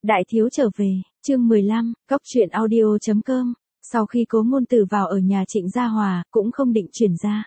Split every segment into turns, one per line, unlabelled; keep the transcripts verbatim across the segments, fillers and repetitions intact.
Đại thiếu trở về, chương mười lăm, cóc truyện audio chấm com. Sau khi Cố Ngôn Tử vào ở nhà Trịnh Gia Hòa, cũng không định chuyển ra.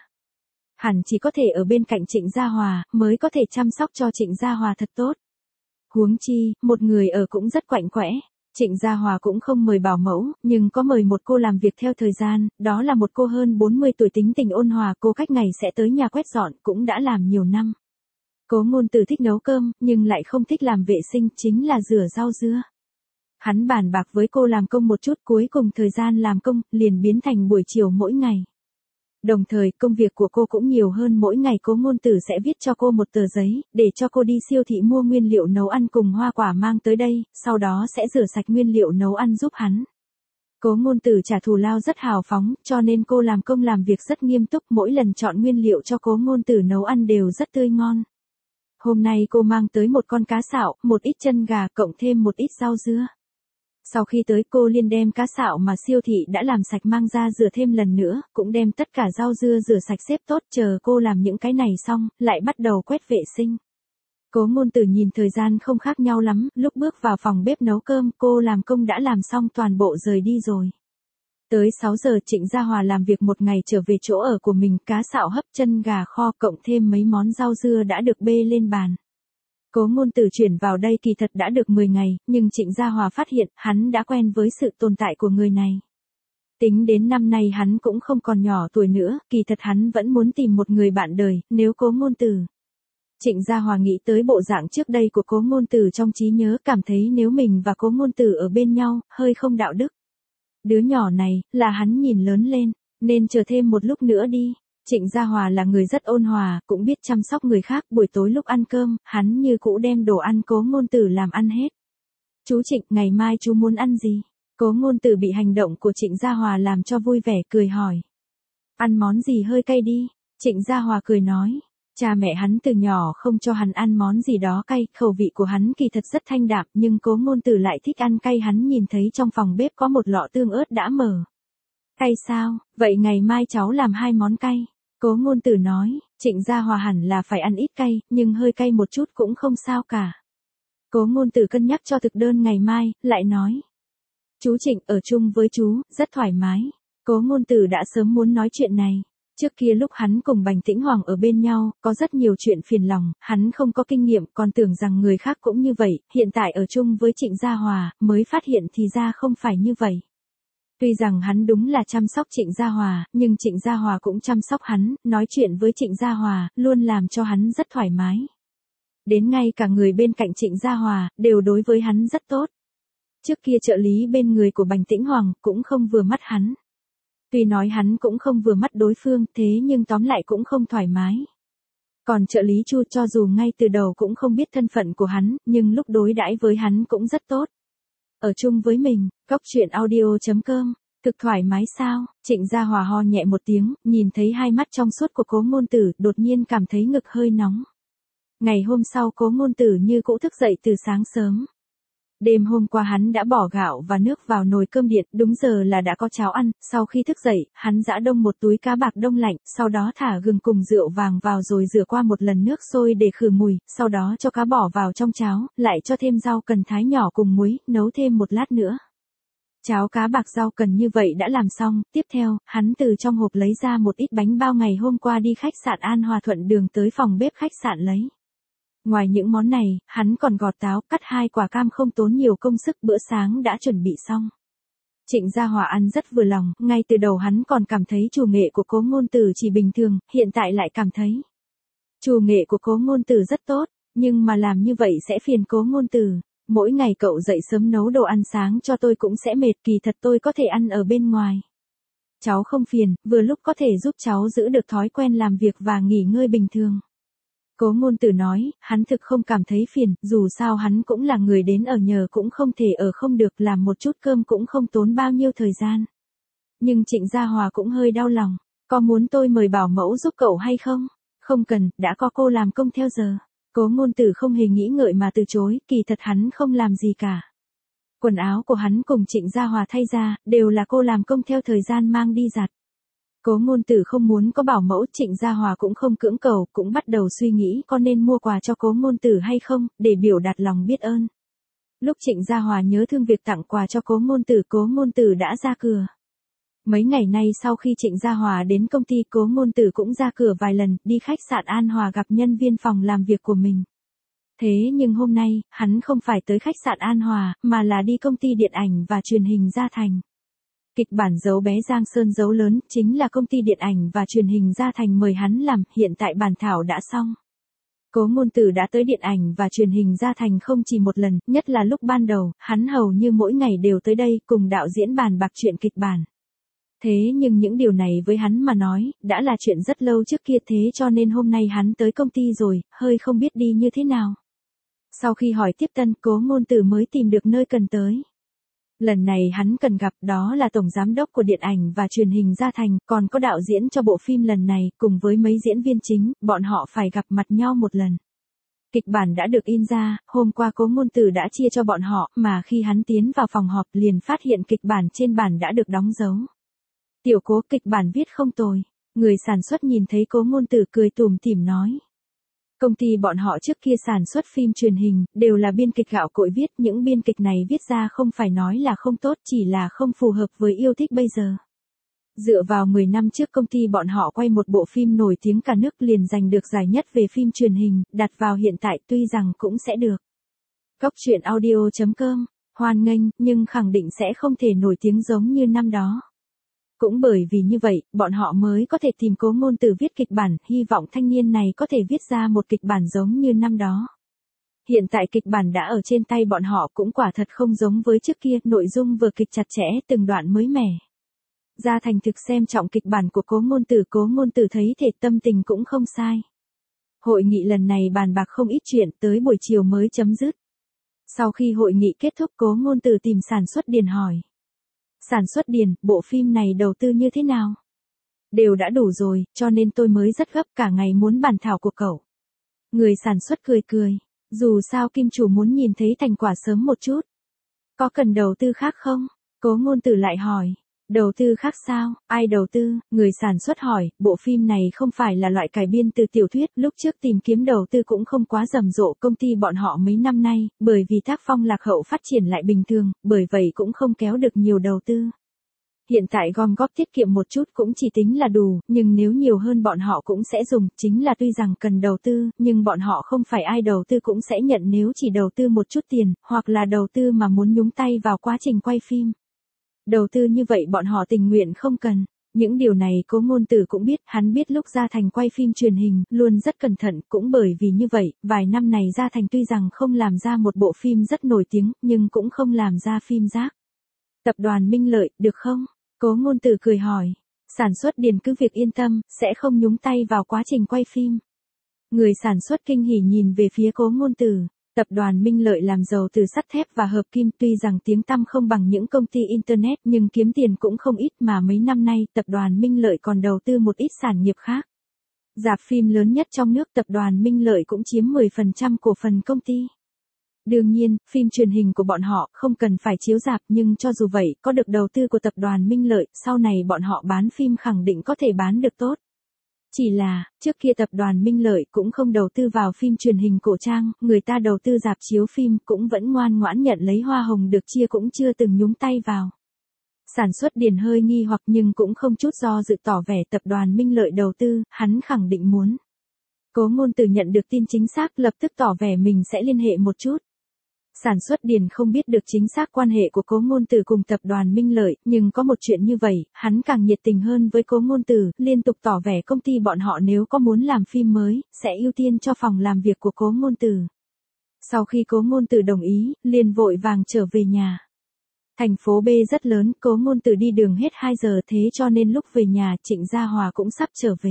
Hẳn chỉ có thể ở bên cạnh Trịnh Gia Hòa, mới có thể chăm sóc cho Trịnh Gia Hòa thật tốt. Huống chi, một người ở cũng rất quạnh quẽ. Trịnh Gia Hòa cũng không mời bảo mẫu, nhưng có mời một cô làm việc theo thời gian, đó là một cô hơn bốn mươi tuổi tính tình ôn hòa, cô cách ngày sẽ tới nhà quét dọn, cũng đã làm nhiều năm. Cố Ngôn Tử thích nấu cơm, nhưng lại không thích làm vệ sinh, chính là rửa rau dưa. Hắn bàn bạc với cô làm công một chút, cuối cùng thời gian làm công, liền biến thành buổi chiều mỗi ngày. Đồng thời, công việc của cô cũng nhiều hơn, mỗi ngày Cố Ngôn Tử sẽ viết cho cô một tờ giấy, để cho cô đi siêu thị mua nguyên liệu nấu ăn cùng hoa quả mang tới đây, sau đó sẽ rửa sạch nguyên liệu nấu ăn giúp hắn. Cố Ngôn Tử trả thù lao rất hào phóng, cho nên cô làm công làm việc rất nghiêm túc, mỗi lần chọn nguyên liệu cho Cố Ngôn Tử nấu ăn đều rất tươi ngon. Hôm nay cô mang tới một con cá sạo, một ít chân gà cộng thêm một ít rau dưa. Sau khi tới cô liền đem cá sạo mà siêu thị đã làm sạch mang ra rửa thêm lần nữa, cũng đem tất cả rau dưa rửa sạch xếp tốt, chờ cô làm những cái này xong, lại bắt đầu quét vệ sinh. Cố Ngôn Tử nhìn thời gian không khác nhau lắm, lúc bước vào phòng bếp nấu cơm, cô làm công đã làm xong toàn bộ rời đi rồi. Tới sáu giờ Trịnh Gia Hòa làm việc một ngày trở về chỗ ở của mình, cá sạo hấp, chân gà kho cộng thêm mấy món rau dưa đã được bê lên bàn. Cố Ngôn Tử chuyển vào đây kỳ thật đã được mười ngày, nhưng Trịnh Gia Hòa phát hiện hắn đã quen với sự tồn tại của người này. Tính đến năm nay hắn cũng không còn nhỏ tuổi nữa, kỳ thật hắn vẫn muốn tìm một người bạn đời, nếu Cố Ngôn Tử. Trịnh Gia Hòa nghĩ tới bộ dạng trước đây của Cố Ngôn Tử trong trí nhớ, cảm thấy nếu mình và Cố Ngôn Tử ở bên nhau, hơi không đạo đức. Đứa nhỏ này, là hắn nhìn lớn lên, nên chờ thêm một lúc nữa đi. Trịnh Gia Hòa là người rất ôn hòa, cũng biết chăm sóc người khác, buổi tối lúc ăn cơm, hắn như cũ đem đồ ăn Cố Ngôn Tử làm ăn hết. Chú Trịnh, ngày mai chú muốn ăn gì? Cố Ngôn Tử bị hành động của Trịnh Gia Hòa làm cho vui vẻ, cười hỏi. Ăn món gì hơi cay đi? Trịnh Gia Hòa cười nói. Cha mẹ hắn từ nhỏ không cho hắn ăn món gì đó cay, khẩu vị của hắn kỳ thật rất thanh đạm, nhưng Cố Ngôn Tử lại thích ăn cay, hắn nhìn thấy trong phòng bếp có một lọ tương ớt đã mở. Cay sao? Vậy ngày mai cháu làm hai món cay. Cố Ngôn Tử nói, Trịnh Gia Hòa hẳn là phải ăn ít cay, nhưng hơi cay một chút cũng không sao cả. Cố Ngôn Tử cân nhắc cho thực đơn ngày mai, lại nói. Chú Trịnh ở chung với chú, rất thoải mái. Cố Ngôn Tử đã sớm muốn nói chuyện này. Trước kia lúc hắn cùng Bành Tĩnh Hoàng ở bên nhau, có rất nhiều chuyện phiền lòng, hắn không có kinh nghiệm, còn tưởng rằng người khác cũng như vậy, hiện tại ở chung với Trịnh Gia Hòa, mới phát hiện thì ra không phải như vậy. Tuy rằng hắn đúng là chăm sóc Trịnh Gia Hòa, nhưng Trịnh Gia Hòa cũng chăm sóc hắn, nói chuyện với Trịnh Gia Hòa, luôn làm cho hắn rất thoải mái. Đến ngay cả người bên cạnh Trịnh Gia Hòa, đều đối với hắn rất tốt. Trước kia trợ lý bên người của Bành Tĩnh Hoàng, cũng không vừa mắt hắn. Tuy nói hắn cũng không vừa mắt đối phương, thế nhưng tóm lại cũng không thoải mái. Còn trợ lý Chu cho dù ngay từ đầu cũng không biết thân phận của hắn, nhưng lúc đối đãi với hắn cũng rất tốt. Ở chung với mình, cóc truyện audio chấm com, thực thoải mái sao? Trịnh Gia Hòa ho nhẹ một tiếng, nhìn thấy hai mắt trong suốt của Cố Ngôn Tử, đột nhiên cảm thấy ngực hơi nóng. Ngày hôm sau Cố Ngôn Tử như cũ thức dậy từ sáng sớm. Đêm hôm qua hắn đã bỏ gạo và nước vào nồi cơm điện, đúng giờ là đã có cháo ăn, sau khi thức dậy, hắn giã đông một túi cá bạc đông lạnh, sau đó thả gừng cùng rượu vàng vào rồi rửa qua một lần nước sôi để khử mùi, sau đó cho cá bỏ vào trong cháo, lại cho thêm rau cần thái nhỏ cùng muối, nấu thêm một lát nữa. Cháo cá bạc rau cần như vậy đã làm xong, tiếp theo, hắn từ trong hộp lấy ra một ít bánh bao ngày hôm qua đi khách sạn An Hòa Thuận Đường tới phòng bếp khách sạn lấy. Ngoài những món này, hắn còn gọt táo, cắt hai quả cam không tốn nhiều công sức, bữa sáng đã chuẩn bị xong. Trịnh Gia Hòa ăn rất vừa lòng, ngay từ đầu hắn còn cảm thấy chủ nghệ của Cố Ngôn Tử chỉ bình thường, hiện tại lại cảm thấy chủ nghệ của Cố Ngôn Tử rất tốt, nhưng mà làm như vậy sẽ phiền Cố Ngôn Tử. Mỗi ngày cậu dậy sớm nấu đồ ăn sáng cho tôi cũng sẽ mệt, kỳ thật tôi có thể ăn ở bên ngoài. Cháu không phiền, vừa lúc có thể giúp cháu giữ được thói quen làm việc và nghỉ ngơi bình thường. Cố Ngôn Tử nói, hắn thực không cảm thấy phiền, dù sao hắn cũng là người đến ở nhờ, cũng không thể ở không được, làm một chút cơm cũng không tốn bao nhiêu thời gian. Nhưng Trịnh Gia Hòa cũng hơi đau lòng, có muốn tôi mời bảo mẫu giúp cậu hay không? Không cần, đã có cô làm công theo giờ. Cố Ngôn Tử không hề nghĩ ngợi mà từ chối, kỳ thật hắn không làm gì cả. Quần áo của hắn cùng Trịnh Gia Hòa thay ra, đều là cô làm công theo thời gian mang đi giặt. Cố Ngôn Tử không muốn có bảo mẫu, Trịnh Gia Hòa cũng không cưỡng cầu, cũng bắt đầu suy nghĩ có nên mua quà cho Cố Ngôn Tử hay không, để biểu đạt lòng biết ơn. Lúc Trịnh Gia Hòa nhớ thương việc tặng quà cho Cố Ngôn Tử, Cố Ngôn Tử đã ra cửa. Mấy ngày nay sau khi Trịnh Gia Hòa đến công ty, Cố Ngôn Tử cũng ra cửa vài lần, đi khách sạn An Hòa gặp nhân viên phòng làm việc của mình. Thế nhưng hôm nay, hắn không phải tới khách sạn An Hòa, mà là đi công ty điện ảnh và truyền hình Gia Thành. Kịch bản Dấu bé Giang Sơn Dấu lớn, chính là công ty điện ảnh và truyền hình Gia Thành mời hắn làm, hiện tại bản thảo đã xong. Cố Ngôn Tử đã tới điện ảnh và truyền hình Gia Thành không chỉ một lần, nhất là lúc ban đầu, hắn hầu như mỗi ngày đều tới đây, cùng đạo diễn bàn bạc chuyện kịch bản. Thế nhưng những điều này với hắn mà nói, đã là chuyện rất lâu trước kia, thế cho nên hôm nay hắn tới công ty rồi, hơi không biết đi như thế nào. Sau khi hỏi tiếp tân, Cố Ngôn Tử mới tìm được nơi cần tới. Lần này hắn cần gặp đó là tổng giám đốc của điện ảnh và truyền hình Gia Thành, còn có đạo diễn cho bộ phim lần này, cùng với mấy diễn viên chính, bọn họ phải gặp mặt nhau một lần. Kịch bản đã được in ra, hôm qua Cố Ngôn Tử đã chia cho bọn họ, mà khi hắn tiến vào phòng họp liền phát hiện kịch bản trên bản đã được đóng dấu. Tiểu Cố, kịch bản viết không tồi. Người sản xuất nhìn thấy Cố Ngôn Tử cười tủm tỉm nói. Công ty bọn họ trước kia sản xuất phim truyền hình, đều là biên kịch gạo cội viết, những biên kịch này viết ra không phải nói là không tốt, chỉ là không phù hợp với yêu thích bây giờ. Dựa vào mười năm trước công ty bọn họ quay một bộ phim nổi tiếng cả nước liền giành được giải nhất về phim truyền hình, đặt vào hiện tại tuy rằng cũng sẽ được. Cóc truyện audio chấm com, hoan nghênh, nhưng khẳng định sẽ không thể nổi tiếng giống như năm đó. Cũng bởi vì như vậy, bọn họ mới có thể tìm Cố Ngôn Tử viết kịch bản, hy vọng thanh niên này có thể viết ra một kịch bản giống như năm đó. Hiện tại kịch bản đã ở trên tay bọn họ, cũng quả thật không giống với trước kia, nội dung vừa kịch chặt chẽ, từng đoạn mới mẻ. Gia Thành thực xem trọng kịch bản của Cố Ngôn Tử, Cố Ngôn Tử thấy thể tâm tình cũng không sai. Hội nghị lần này bàn bạc không ít chuyện, tới buổi chiều mới chấm dứt. Sau khi hội nghị kết thúc, Cố Ngôn Tử tìm sản xuất Điền hỏi. Sản xuất Điền, bộ phim này đầu tư như thế nào? Đều đã đủ rồi, cho nên tôi mới rất gấp, cả ngày muốn bản thảo của cậu. Người sản xuất cười cười. Dù sao kim chủ muốn nhìn thấy thành quả sớm một chút. Có cần đầu tư khác không? Cố Ngôn Tử lại hỏi. Đầu tư khác sao? Ai đầu tư? Người sản xuất hỏi, bộ phim này không phải là loại cải biên từ tiểu thuyết, lúc trước tìm kiếm đầu tư cũng không quá rầm rộ, công ty bọn họ mấy năm nay, bởi vì tác phong lạc hậu phát triển lại bình thường, bởi vậy cũng không kéo được nhiều đầu tư. Hiện tại gom góp tiết kiệm một chút cũng chỉ tính là đủ, nhưng nếu nhiều hơn bọn họ cũng sẽ dùng, chính là tuy rằng cần đầu tư, nhưng bọn họ không phải ai đầu tư cũng sẽ nhận, nếu chỉ đầu tư một chút tiền, hoặc là đầu tư mà muốn nhúng tay vào quá trình quay phim. Đầu tư như vậy bọn họ tình nguyện không cần. Những điều này Cố Ngôn Tử cũng biết, hắn biết lúc Gia Thành quay phim truyền hình, luôn rất cẩn thận, cũng bởi vì như vậy, vài năm này Gia Thành tuy rằng không làm ra một bộ phim rất nổi tiếng, nhưng cũng không làm ra phim rác. Tập đoàn Minh Lợi, được không? Cố Ngôn Tử cười hỏi. Sản xuất Điền cứ việc yên tâm, sẽ không nhúng tay vào quá trình quay phim. Người sản xuất kinh hỉ nhìn về phía Cố Ngôn Tử. Tập đoàn Minh Lợi làm giàu từ sắt thép và hợp kim, tuy rằng tiếng tăm không bằng những công ty Internet nhưng kiếm tiền cũng không ít, mà mấy năm nay tập đoàn Minh Lợi còn đầu tư một ít sản nghiệp khác. Rạp phim lớn nhất trong nước, tập đoàn Minh Lợi cũng chiếm mười phần trăm cổ phần công ty. Đương nhiên, phim truyền hình của bọn họ không cần phải chiếu rạp, nhưng cho dù vậy, có được đầu tư của tập đoàn Minh Lợi, sau này bọn họ bán phim khẳng định có thể bán được tốt. Chỉ là, trước kia tập đoàn Minh Lợi cũng không đầu tư vào phim truyền hình cổ trang, người ta đầu tư rạp chiếu phim cũng vẫn ngoan ngoãn nhận lấy hoa hồng được chia, cũng chưa từng nhúng tay vào. Sản xuất Điền hơi nghi hoặc nhưng cũng không chút do dự tỏ vẻ tập đoàn Minh Lợi đầu tư, hắn khẳng định muốn. Cố Ngôn Tử nhận được tin chính xác lập tức tỏ vẻ mình sẽ liên hệ một chút. Sản xuất Điền không biết được chính xác quan hệ của Cố Ngôn Tử cùng tập đoàn Minh Lợi, nhưng có một chuyện như vậy, hắn càng nhiệt tình hơn với Cố Ngôn Tử, liên tục tỏ vẻ công ty bọn họ nếu có muốn làm phim mới, sẽ ưu tiên cho phòng làm việc của Cố Ngôn Tử. Sau khi Cố Ngôn Tử đồng ý, liền vội vàng trở về nhà. Thành phố B rất lớn, Cố Ngôn Tử đi đường hết hai giờ, thế cho nên lúc về nhà Trịnh Gia Hòa cũng sắp trở về.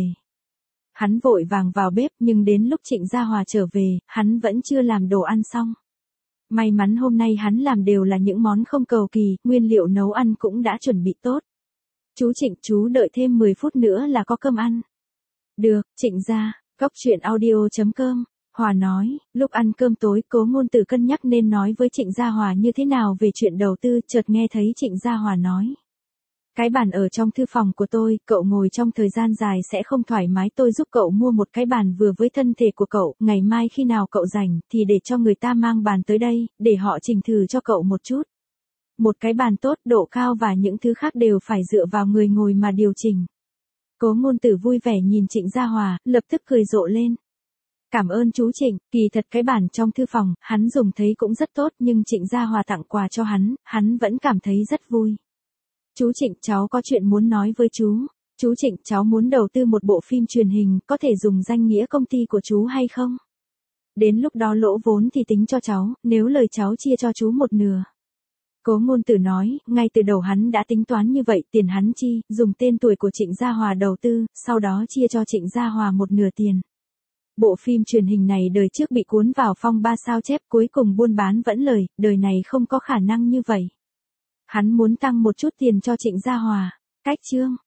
Hắn vội vàng vào bếp, nhưng đến lúc Trịnh Gia Hòa trở về, hắn vẫn chưa làm đồ ăn xong. May mắn hôm nay hắn làm đều là những món không cầu kỳ, nguyên liệu nấu ăn cũng đã chuẩn bị tốt. Chú Trịnh, chú đợi thêm mười phút nữa là có cơm ăn. Được, Trịnh gia, cóc truyện audio chấm com. Hòa nói, lúc ăn cơm tối Cố Ngôn Tử cân nhắc nên nói với Trịnh Gia Hòa như thế nào về chuyện đầu tư, chợt nghe thấy Trịnh Gia Hòa nói. Cái bàn ở trong thư phòng của tôi, cậu ngồi trong thời gian dài sẽ không thoải mái, tôi giúp cậu mua một cái bàn vừa với thân thể của cậu, ngày mai khi nào cậu rảnh thì để cho người ta mang bàn tới đây, để họ chỉnh thử cho cậu một chút. Một cái bàn tốt, độ cao và những thứ khác đều phải dựa vào người ngồi mà điều chỉnh. Cố Ngôn Tử vui vẻ nhìn Trịnh Gia Hòa, lập tức cười rộ lên. Cảm ơn chú Trịnh, kỳ thật cái bàn trong thư phòng, hắn dùng thấy cũng rất tốt nhưng Trịnh Gia Hòa tặng quà cho hắn, hắn vẫn cảm thấy rất vui. Chú Trịnh, cháu có chuyện muốn nói với chú. Chú Trịnh, cháu muốn đầu tư một bộ phim truyền hình, có thể dùng danh nghĩa công ty của chú hay không? Đến lúc đó lỗ vốn thì tính cho cháu, nếu lời cháu chia cho chú một nửa. Cố Ngôn Tử nói, ngay từ đầu hắn đã tính toán như vậy, tiền hắn chi, dùng tên tuổi của Trịnh Gia Hòa đầu tư, sau đó chia cho Trịnh Gia Hòa một nửa tiền. Bộ phim truyền hình này đời trước bị cuốn vào phong ba sao chép, cuối cùng buôn bán vẫn lời, đời này không có khả năng như vậy. Hắn muốn tăng một chút tiền cho Trịnh Gia Hòa. Cách chương